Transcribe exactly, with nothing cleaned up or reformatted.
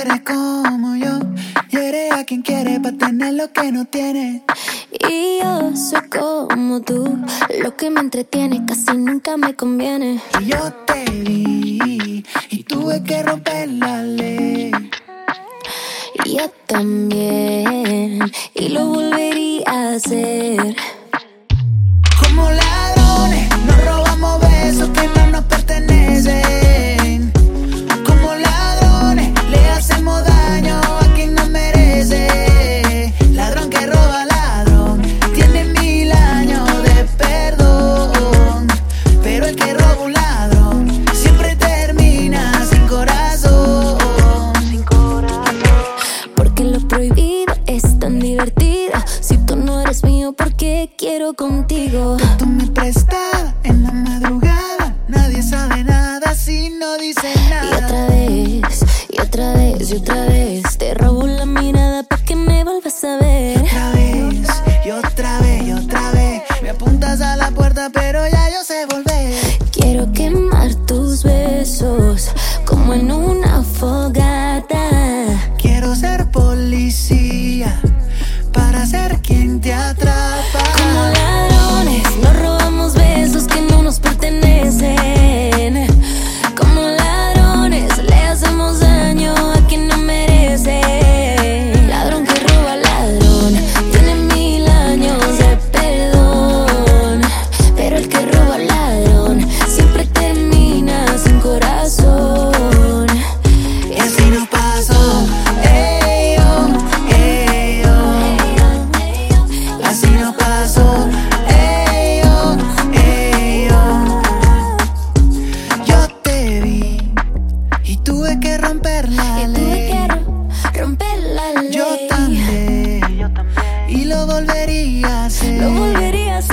eres como yo, y eres a quien quiere pa' tener lo que no tiene. Y yo soy como tú, lo que me entretiene casi nunca me conviene. Y yo te vi y tuve que romper la ley. Y yo también, y lo volvería a hacer. Como ladrones, nos robamos besos que no nos pertenecen. Como ladrones, le hacemos daño a quien no merece. Ladrón que roba ladrón, tiene mil años de perdón. Pero el que roba un ladrón, siempre termina sin corazón. Sin corazón. Porque lo prohibido es tan divertido. Si tú no eres mío, ¿por qué quiero contigo? Tú me prestas en la madrugada, nadie sabe nada si no dice nada. Y otra vez, y otra vez, y otra vez te robo la mirada pa' que me vuelvas a ver. Otra vez, y otra vez, y otra vez me apuntas a la puerta pero ya yo sé volver. Quiero quemar tus besos como en una fogata. Quiero ser policía para ser quien te atrapa. Como ladrones, nos robamos besos que no nos pertenecen. Como ladrones, le hacemos daño a quien no merece. Ladrón que roba ladrón, tiene mil años de perdón. Pero el que roba ladrón, siempre termina sin corazón. Y así nos pasó, ey, oh, ey, oh. Así nos pasó, ey, oh, ey, oh. Yo te vi y tuve que romper la Y tuve ley. que ro- romper la ley. Yo también, y lo volvería a hacer. Lo volvería a hacer.